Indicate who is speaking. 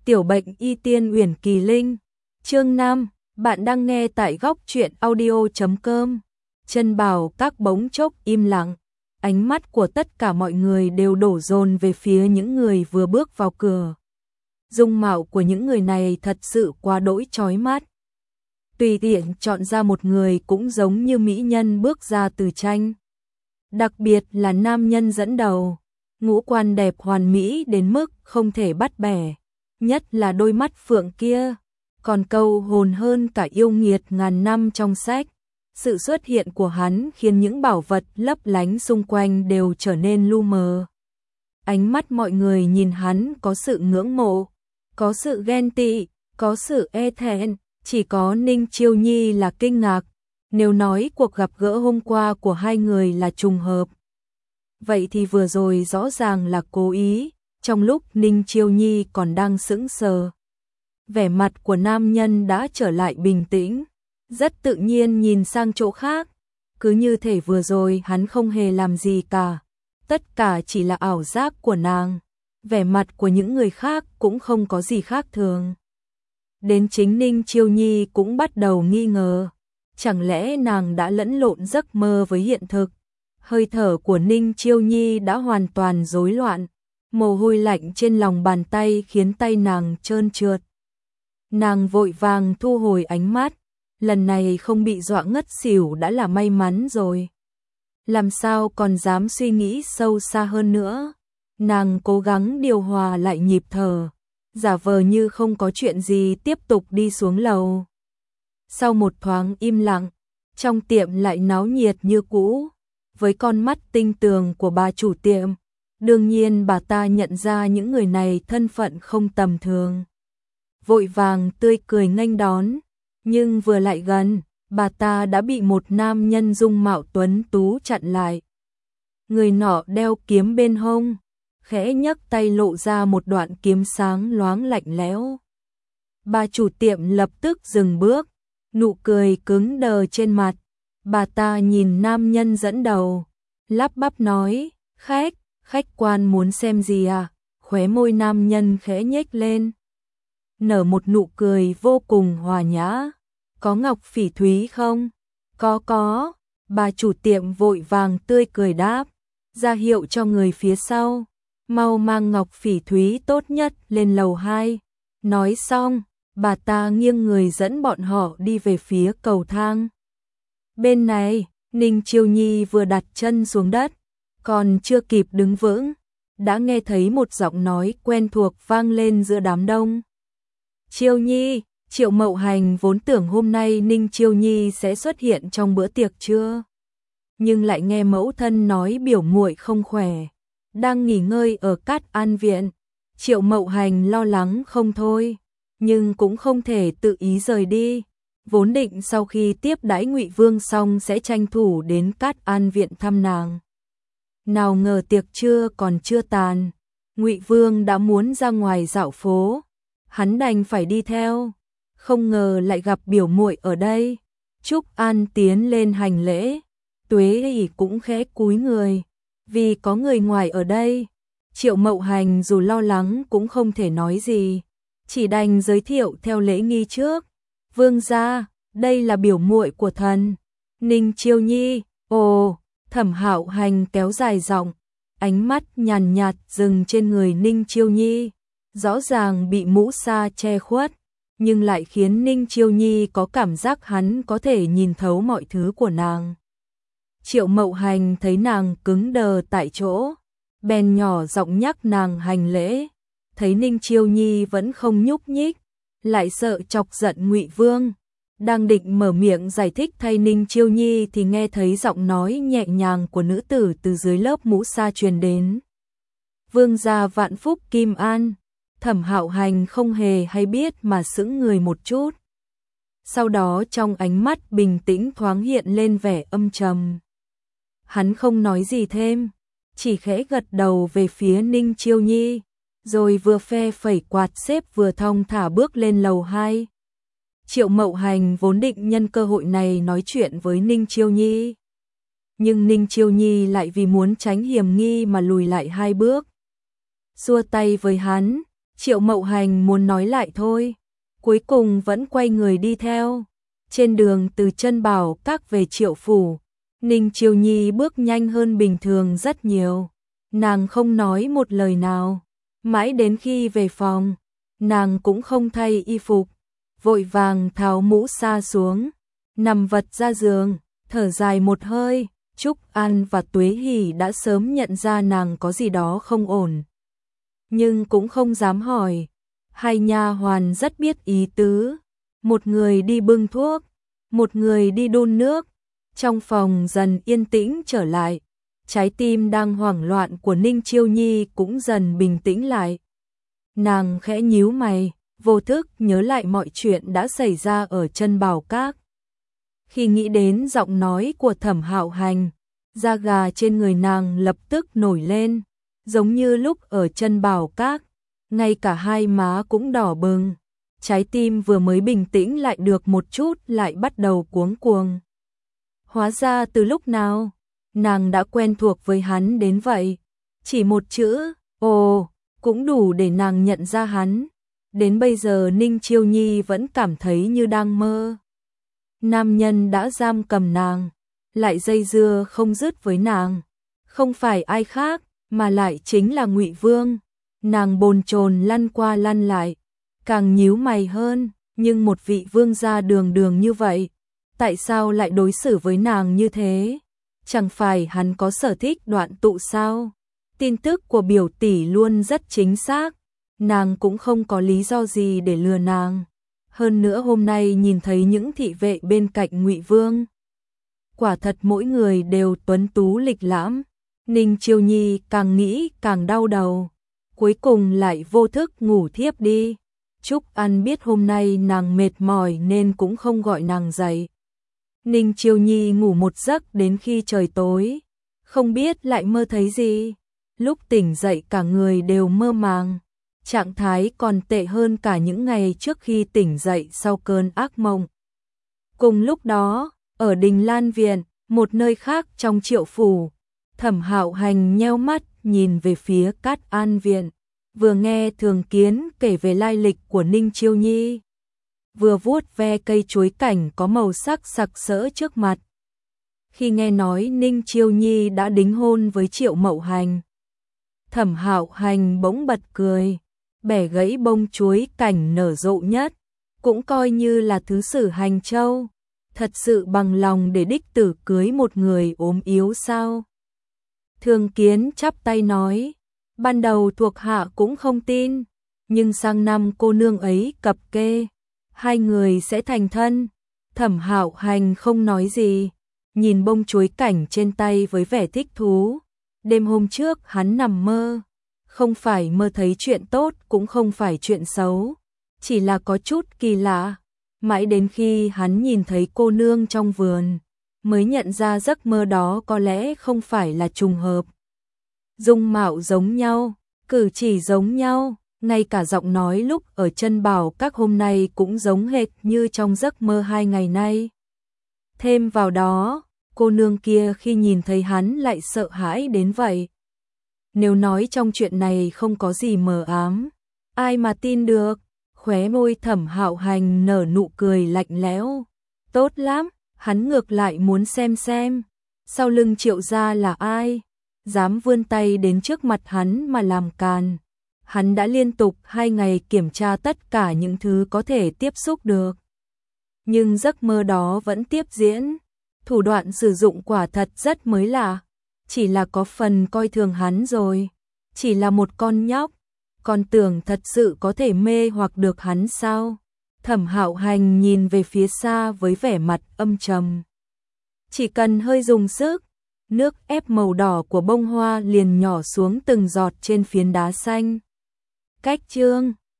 Speaker 1: Tiểu bệnh y tiên Uyển Kỳ Linh. Chương 5, bạn đang nghe tại góc truyện audio.com. Chân Bảo Các bỗng chốc im lặng, ánh mắt của tất cả mọi người đều đổ dồn về phía những người vừa bước vào cửa. Dung mạo của những người này thật sự quá đỗi chói mắt. Tùy tiện chọn ra một người cũng giống như mỹ nhân bước ra từ tranh. Đặc biệt là nam nhân dẫn đầu, ngũ quan đẹp hoàn mỹ đến mức không thể bắt bẻ, nhất là đôi mắt phượng kia, còn câu hồn hơn cả yêu nghiệt ngàn năm trong sách. Sự xuất hiện của hắn khiến những bảo vật lấp lánh xung quanh đều trở nên lu mờ. Ánh mắt mọi người nhìn hắn có sự ngưỡng mộ, có sự ghen tị, có sự e thẹn, chỉ có Ninh Chiêu Nhi là kinh ngạc. Nếu nói cuộc gặp gỡ hôm qua của hai người là trùng hợp, vậy thì vừa rồi rõ ràng là cố ý. Trong lúc Ninh Chiêu Nhi còn đang sững sờ, vẻ mặt của nam nhân đã trở lại bình tĩnh, rất tự nhiên nhìn sang chỗ khác, cứ như thể vừa rồi hắn không hề làm gì cả, tất cả chỉ là ảo giác của nàng. Vẻ mặt của những người khác cũng không có gì khác thường. Đến chính Ninh Chiêu Nhi cũng bắt đầu nghi ngờ, chẳng lẽ nàng đã lẫn lộn giấc mơ với hiện thực. Hơi thở của Ninh Chiêu Nhi đã hoàn toàn rối loạn, mồ hôi lạnh trên lòng bàn tay khiến tay nàng trơn trượt. Nàng vội vàng thu hồi ánh mắt, lần này không bị dọa ngất xỉu đã là may mắn rồi. Làm sao còn dám suy nghĩ sâu xa hơn nữa. Nàng cố gắng điều hòa lại nhịp thở, giả vờ như không có chuyện gì tiếp tục đi xuống lầu. Sau một thoáng im lặng, trong tiệm lại náo nhiệt như cũ. Với con mắt tinh tường của bà chủ tiệm, đương nhiên bà ta nhận ra những người này thân phận không tầm thường. Vội vàng tươi cười nghênh đón, nhưng vừa lại gần, bà ta đã bị một nam nhân dung mạo tuấn tú chặn lại. Người nọ đeo kiếm bên hông, khẽ nhấc tay lộ ra một đoạn kiếm sáng loáng lạnh lẽo. Bà chủ tiệm lập tức dừng bước, nụ cười cứng đờ trên mặt. Bà ta nhìn nam nhân dẫn đầu, lắp bắp nói, khách quan muốn xem gì à? Khóe môi nam nhân khẽ nhếch lên, nở một nụ cười vô cùng hòa nhã. Có ngọc phỉ thúy không? Có. Bà chủ tiệm vội vàng tươi cười đáp, ra hiệu cho người phía sau, mau mang ngọc phỉ thúy tốt nhất lên lầu 2. Nói xong, bà ta nghiêng người dẫn bọn họ đi về phía cầu thang. Bên này, Ninh Chiêu Nhi vừa đặt chân xuống đất, còn chưa kịp đứng vững, đã nghe thấy một giọng nói quen thuộc vang lên giữa đám đông. Chiêu Nhi, Triệu Mậu Hành vốn tưởng hôm nay Ninh Chiêu Nhi sẽ xuất hiện trong bữa tiệc trưa, nhưng lại nghe mẫu thân nói biểu muội không khỏe, đang nghỉ ngơi ở Cát An viện. Triệu Mậu Hành lo lắng không thôi, nhưng cũng không thể tự ý rời đi. Vốn định sau khi tiếp đãi Ngụy Vương xong sẽ tranh thủ đến Cát An viện thăm nàng. Nào ngờ tiệc trưa còn chưa tàn, Ngụy Vương đã muốn ra ngoài dạo phố, hắn đành phải đi theo. Không ngờ lại gặp biểu muội ở đây. Trúc An tiến lên hành lễ, Tuế ỉ cũng khẽ cúi người, vì có người ngoài ở đây. Triệu Mậu Hành dù lo lắng cũng không thể nói gì, chỉ đành giới thiệu theo lễ nghi trước. Vương gia, đây là biểu muội của thần, Ninh Chiêu Nhi. Ồ, Thẩm Hạo Hành kéo dài giọng, ánh mắt nhàn nhạt dừng trên người Ninh Chiêu Nhi, rõ ràng bị mũ sa che khuất, nhưng lại khiến Ninh Chiêu Nhi có cảm giác hắn có thể nhìn thấu mọi thứ của nàng. Triệu Mậu Hành thấy nàng cứng đờ tại chỗ, bèn nhỏ giọng nhắc nàng hành lễ. Thấy Ninh Chiêu Nhi vẫn không nhúc nhích, lại sợ chọc giận Ngụy Vương, đang định mở miệng giải thích thay Ninh Chiêu Nhi thì nghe thấy giọng nói nhẹ nhàng của nữ tử từ dưới lớp mũ sa truyền đến. Vương gia vạn phúc kim an. Thẩm Hạo Hành không hề hay biết mà sững người một chút. Sau đó trong ánh mắt bình tĩnh thoáng hiện lên vẻ âm trầm. Hắn không nói gì thêm, chỉ khẽ gật đầu về phía Ninh Chiêu Nhi, rồi vừa phe phẩy quạt xếp vừa thong thả bước lên lầu 2. Triệu Mậu Hành vốn định nhân cơ hội này nói chuyện với Ninh Chiêu Nhi, nhưng Ninh Chiêu Nhi lại vì muốn tránh hiểm nghi mà lùi lại 2 bước. Xua tay với hắn, Triệu Mậu Hành muốn nói lại thôi, cuối cùng vẫn quay người đi theo. Trên đường từ Chân Bảo Các về Triệu phủ, Ninh Chiêu Nhi bước nhanh hơn bình thường rất nhiều. Nàng không nói một lời nào, mãi đến khi về phòng, nàng cũng không thay y phục, vội vàng tháo mũ sa xuống, nằm vật ra giường, thở dài một hơi. Trúc An và Tuế Hỷ đã sớm nhận ra nàng có gì đó không ổn, nhưng cũng không dám hỏi. Hai nha hoàn rất biết ý tứ, một người đi bưng thuốc, một người đi đun nước. Trong phòng dần yên tĩnh trở lại, trái tim đang hoảng loạn của Ninh Chiêu Nhi cũng dần bình tĩnh lại. Nàng khẽ nhíu mày, vô thức nhớ lại mọi chuyện đã xảy ra ở Chân Bảo Các. Khi nghĩ đến giọng nói của Thẩm Hạo Hành, da gà trên người nàng lập tức nổi lên, giống như lúc ở Chân Bảo Các, ngay cả hai má cũng đỏ bừng. Trái tim vừa mới bình tĩnh lại được một chút lại bắt đầu cuống cuồng. Hóa ra từ lúc nào, nàng đã quen thuộc với hắn đến vậy. Chỉ một chữ, ồ, cũng đủ để nàng nhận ra hắn. Đến bây giờ Ninh Chiêu Nhi vẫn cảm thấy như đang mơ. Nam nhân đã giam cầm nàng, lại dây dưa không dứt với nàng. Không phải ai khác, mà lại chính là Ngụy Vương. Nàng bồn chồn lăn qua lăn lại, càng nhíu mày hơn, nhưng một vị vương gia đường đường như vậy, tại sao lại đối xử với nàng như thế? Chẳng phải hắn có sở thích đoạn tụ sao? Tin tức của biểu tỷ luôn rất chính xác, nàng cũng không có lý do gì để lừa nàng. Hơn nữa hôm nay nhìn thấy những thị vệ bên cạnh Ngụy Vương, quả thật mỗi người đều tuấn tú lịch lãm. Ninh Chiêu Nhi càng nghĩ càng đau đầu, cuối cùng lại vô thức ngủ thiếp đi. Trúc An biết hôm nay nàng mệt mỏi nên cũng không gọi nàng dậy. Ninh Chiêu Nhi ngủ một giấc đến khi trời tối, không biết lại mơ thấy gì. Lúc tỉnh dậy cả người đều mơ màng, trạng thái còn tệ hơn cả những ngày trước khi tỉnh dậy sau cơn ác mộng. Cùng lúc đó, ở Đình Lan Viện, một nơi khác trong Triệu phủ, Thẩm Hạo Hành nheo mắt nhìn về phía Cát An Viện, vừa nghe Thường Kiến kể về lai lịch của Ninh Chiêu Nhi, vừa vuốt ve cây chuối cảnh có màu sắc sặc sỡ trước mặt. Khi nghe nói Ninh Chiêu Nhi đã đính hôn với Triệu Mậu Hành, Thẩm Hạo Hành bỗng bật cười, bẻ gãy bông chuối cảnh nở rộ nhất, cũng coi như là thứ sử hành châu. Thật sự bằng lòng để đích tử cưới một người ốm yếu sao? Thường Kiến chắp tay nói, ban đầu thuộc hạ cũng không tin, nhưng sang năm cô nương ấy cập kê, hai người sẽ thành thân. Thẩm Hạo Hành không nói gì, nhìn bông chuối cảnh trên tay với vẻ thích thú. Đêm hôm trước hắn nằm mơ, không phải mơ thấy chuyện tốt cũng không phải chuyện xấu, chỉ là có chút kỳ lạ. Mãi đến khi hắn nhìn thấy cô nương trong vườn, mới nhận ra giấc mơ đó có lẽ không phải là trùng hợp. Dung mạo giống nhau, cử chỉ giống nhau, ngay cả giọng nói lúc ở Chân Bảo Các hôm nay cũng giống hệt như trong giấc mơ 2 ngày nay. Thêm vào đó, cô nương kia khi nhìn thấy hắn lại sợ hãi đến vậy. Nếu nói trong chuyện này không có gì mờ ám, ai mà tin được? Khóe môi Thẩm Hạo Hành nở nụ cười lạnh lẽo. Tốt lắm, hắn ngược lại muốn xem sau lưng Triệu gia là ai, dám vươn tay đến trước mặt hắn mà làm càn. Hắn đã liên tục 2 ngày kiểm tra tất cả những thứ có thể tiếp xúc được, nhưng giấc mơ đó vẫn tiếp diễn. Thủ đoạn sử dụng quả thật rất mới lạ, chỉ là có phần coi thường hắn rồi. Chỉ là một con nhóc, còn tưởng thật sự có thể mê hoặc được hắn sao? Thẩm Hạo Hành nhìn về phía xa với vẻ mặt âm trầm. Chỉ cần hơi dùng sức, nước ép màu đỏ của bông hoa liền nhỏ xuống từng giọt trên phiến đá xanh. Cách chương